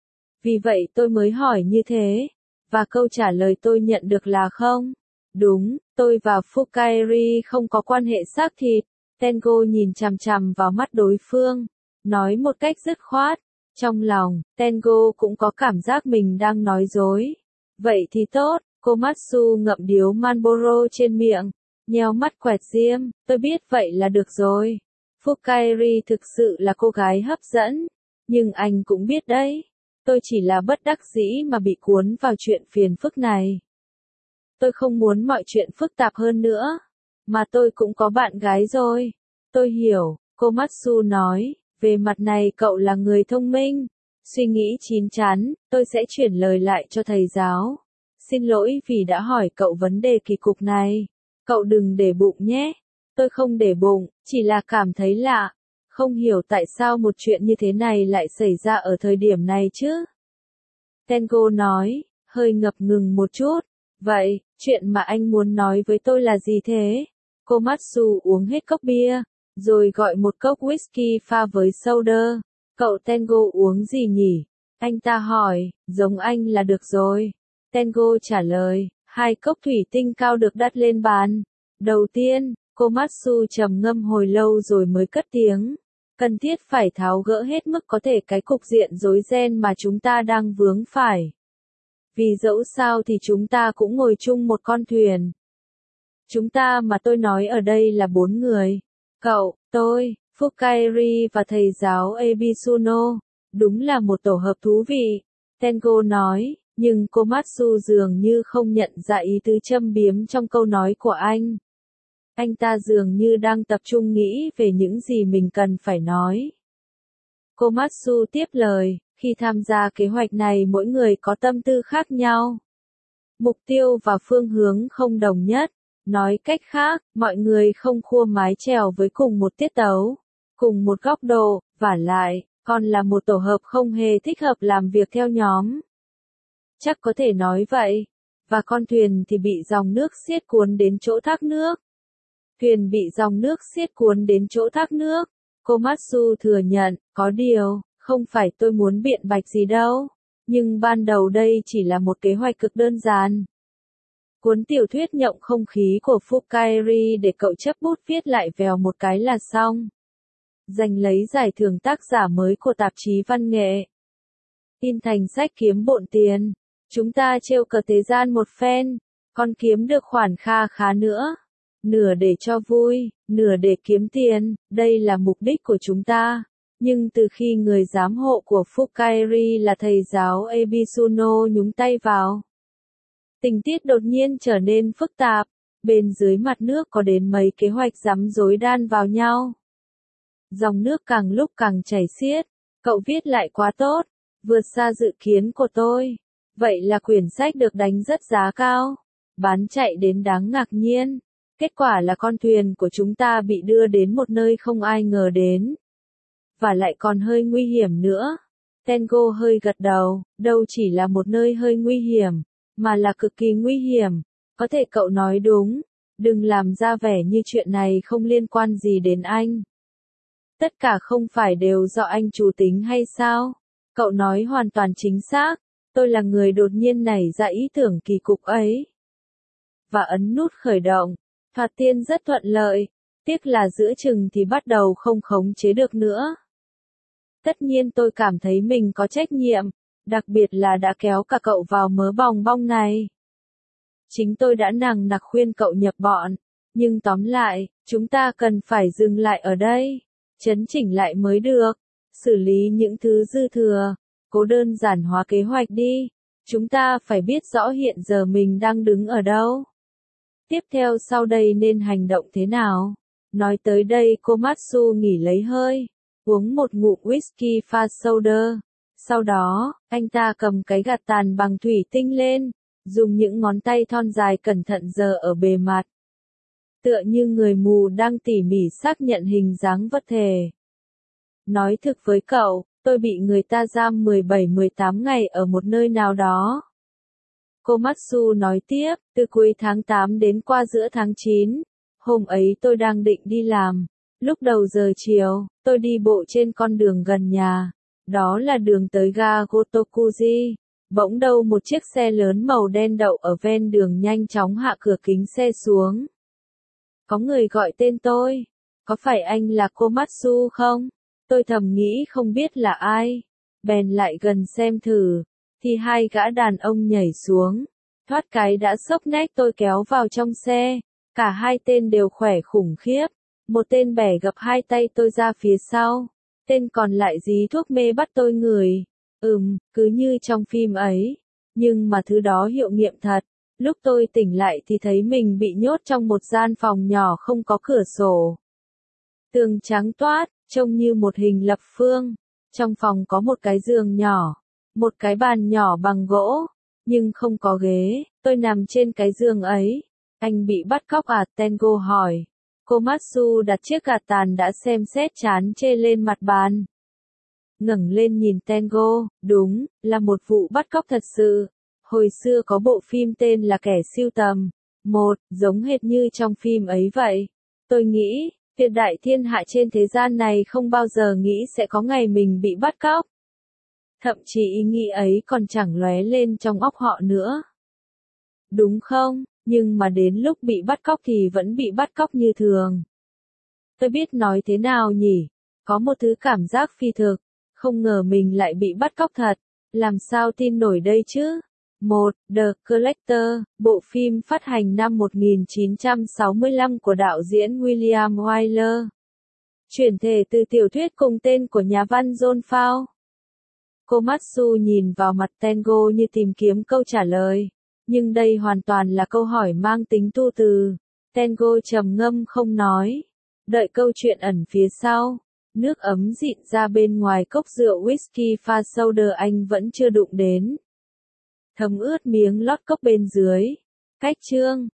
Vì vậy tôi mới hỏi như thế. Và câu trả lời tôi nhận được là không. Đúng, tôi và Fukairi không có quan hệ xác thịt. Tengo nhìn chằm chằm vào mắt đối phương. Nói một cách dứt khoát. Trong lòng, Tengo cũng có cảm giác mình đang nói dối. Vậy thì tốt, Komatsu ngậm điếu Marlboro trên miệng, nheo mắt quẹt diêm, tôi biết vậy là được rồi. Fukairi thực sự là cô gái hấp dẫn, nhưng anh cũng biết đấy, tôi chỉ là bất đắc dĩ mà bị cuốn vào chuyện phiền phức này. Tôi không muốn mọi chuyện phức tạp hơn nữa, mà tôi cũng có bạn gái rồi. Tôi hiểu, Komatsu nói. Về mặt này cậu là người thông minh. Suy nghĩ chín chắn, tôi sẽ chuyển lời lại cho thầy giáo. Xin lỗi vì đã hỏi cậu vấn đề kỳ cục này. Cậu đừng để bụng nhé. Tôi không để bụng, chỉ là cảm thấy lạ. Không hiểu tại sao một chuyện như thế này lại xảy ra ở thời điểm này chứ. Tengo nói, hơi ngập ngừng một chút. Vậy, chuyện mà anh muốn nói với tôi là gì thế? Komatsu uống hết cốc bia. Rồi gọi một cốc whisky pha với soda. Cậu Tengo uống gì nhỉ? Anh ta hỏi, giống anh là được rồi. Tengo trả lời, 2 cốc thủy tinh cao được đặt lên bàn. Đầu tiên, Komatsu trầm ngâm hồi lâu rồi mới cất tiếng. Cần thiết phải tháo gỡ hết mức có thể cái cục diện rối ren mà chúng ta đang vướng phải. Vì dẫu sao thì chúng ta cũng ngồi chung một con thuyền. Chúng ta mà tôi nói ở đây là 4 người. Cậu, tôi, Fukairi và thầy giáo Ebisuno. Đúng là một tổ hợp thú vị. Tengo nói, nhưng Komatsu dường như không nhận ra ý tứ châm biếm trong câu nói của anh. Anh ta dường như đang tập trung nghĩ về những gì mình cần phải nói. Komatsu tiếp lời, khi tham gia kế hoạch này mỗi người có tâm tư khác nhau. Mục tiêu và phương hướng không đồng nhất. Nói cách khác, mọi người không khua mái chèo với cùng một tiết tấu, cùng một góc độ, vả lại, còn là một tổ hợp không hề thích hợp làm việc theo nhóm. Chắc có thể nói vậy. Và con thuyền thì bị dòng nước xiết cuốn đến chỗ thác nước. Thuyền bị dòng nước xiết cuốn đến chỗ thác nước. Komatsu thừa nhận, có điều, không phải tôi muốn biện bạch gì đâu. Nhưng ban đầu đây chỉ là một kế hoạch cực đơn giản. Cuốn tiểu thuyết nhộng không khí của Fukairi để cậu chấp bút viết lại vèo một cái là xong. Giành lấy giải thưởng tác giả mới của tạp chí văn nghệ. In thành sách kiếm bộn tiền. Chúng ta trêu cợt thế gian một phen, còn kiếm được khoản kha khá nữa. Nửa để cho vui, nửa để kiếm tiền, đây là mục đích của chúng ta. Nhưng từ khi người giám hộ của Fukairi là thầy giáo Ebisuno nhúng tay vào, tình tiết đột nhiên trở nên phức tạp. Bên dưới mặt nước có đến mấy kế hoạch rắm rối đan vào nhau. Dòng nước càng lúc càng chảy xiết. Cậu viết lại quá tốt, vượt xa dự kiến của tôi. Vậy là quyển sách được đánh rất giá cao. Bán chạy đến đáng ngạc nhiên. Kết quả là con thuyền của chúng ta bị đưa đến một nơi không ai ngờ đến. Và lại còn hơi nguy hiểm nữa. Tengo hơi gật đầu, đâu chỉ là một nơi hơi nguy hiểm, mà là cực kỳ nguy hiểm. Có thể cậu nói đúng, đừng làm ra vẻ như chuyện này không liên quan gì đến anh. Tất cả không phải đều do anh chủ tính hay sao? Cậu nói hoàn toàn chính xác, tôi là người đột nhiên nảy ra ý tưởng kỳ cục ấy. Và ấn nút khởi động. Thoạt tiên rất thuận lợi, tiếc là giữa chừng thì bắt đầu không khống chế được nữa. Tất nhiên tôi cảm thấy mình có trách nhiệm, đặc biệt là đã kéo cả cậu vào mớ bòng bong này. Chính tôi đã nằng nặc khuyên cậu nhập bọn, nhưng tóm lại, chúng ta cần phải dừng lại ở đây, chấn chỉnh lại mới được, xử lý những thứ dư thừa, cố đơn giản hóa kế hoạch đi, chúng ta phải biết rõ hiện giờ mình đang đứng ở đâu. Tiếp theo sau đây nên hành động thế nào? Nói tới đây Komatsu nghỉ lấy hơi, uống một ngụm whisky pha soda. Sau đó, anh ta cầm cái gạt tàn bằng thủy tinh lên, dùng những ngón tay thon dài cẩn thận dờ ở bề mặt. Tựa như người mù đang tỉ mỉ xác nhận hình dáng vật thể. Nói thực với cậu, tôi bị người ta giam 17-18 ngày ở một nơi nào đó. Komatsu nói tiếp, từ cuối tháng 8 đến qua giữa tháng 9, hôm ấy tôi đang định đi làm. Lúc đầu giờ chiều, tôi đi bộ trên con đường gần nhà. Đó là đường tới ga Gotokuji. Bỗng đâu một chiếc xe lớn màu đen đậu ở ven đường nhanh chóng hạ cửa kính xe xuống. Có người gọi tên tôi. Có phải anh là Komatsu không? Tôi thầm nghĩ không biết là ai. Bèn lại gần xem thử. Thì hai gã đàn ông nhảy xuống. Thoát cái đã xốc nách tôi kéo vào trong xe. Cả hai tên đều khỏe khủng khiếp. Một tên bẻ gập hai tay tôi ra phía sau. Tên còn lại dí thuốc mê bắt tôi ngửi. Cứ như trong phim ấy. Nhưng mà thứ đó hiệu nghiệm thật. Lúc tôi tỉnh lại thì thấy mình bị nhốt trong một gian phòng nhỏ không có cửa sổ. Tường trắng toát, trông như một hình lập phương. Trong phòng có một cái giường nhỏ, một cái bàn nhỏ bằng gỗ, nhưng không có ghế. Tôi nằm trên cái giường ấy. Anh bị bắt cóc à? Tengo hỏi. Komatsu đặt chiếc gạt tàn đã xem xét chán chê lên mặt bàn. Ngẩng lên nhìn Tengo, đúng, là một vụ bắt cóc thật sự. Hồi xưa có bộ phim tên là Kẻ Sưu Tầm. Giống hệt như trong phim ấy vậy. Tôi nghĩ, tuyệt đại thiên hạ trên thế gian này không bao giờ nghĩ sẽ có ngày mình bị bắt cóc. Thậm chí ý nghĩ ấy còn chẳng lóe lên trong óc họ nữa. Đúng không? Nhưng mà đến lúc bị bắt cóc thì vẫn bị bắt cóc như thường. Tôi biết nói thế nào nhỉ? Có một thứ cảm giác phi thực. Không ngờ mình lại bị bắt cóc thật. Làm sao tin nổi đây chứ? The Collector, bộ phim phát hành năm 1965 của đạo diễn William Wyler. Chuyển thể từ tiểu thuyết cùng tên của nhà văn John Fowle. Komatsu nhìn vào mặt Tengo như tìm kiếm câu trả lời. Nhưng đây hoàn toàn là câu hỏi mang tính tu từ. Tengo trầm ngâm không nói. Đợi câu chuyện ẩn phía sau. Nước ấm dịn ra bên ngoài cốc rượu whisky pha soda anh vẫn chưa đụng đến. Thấm ướt miếng lót cốc bên dưới. Cách chương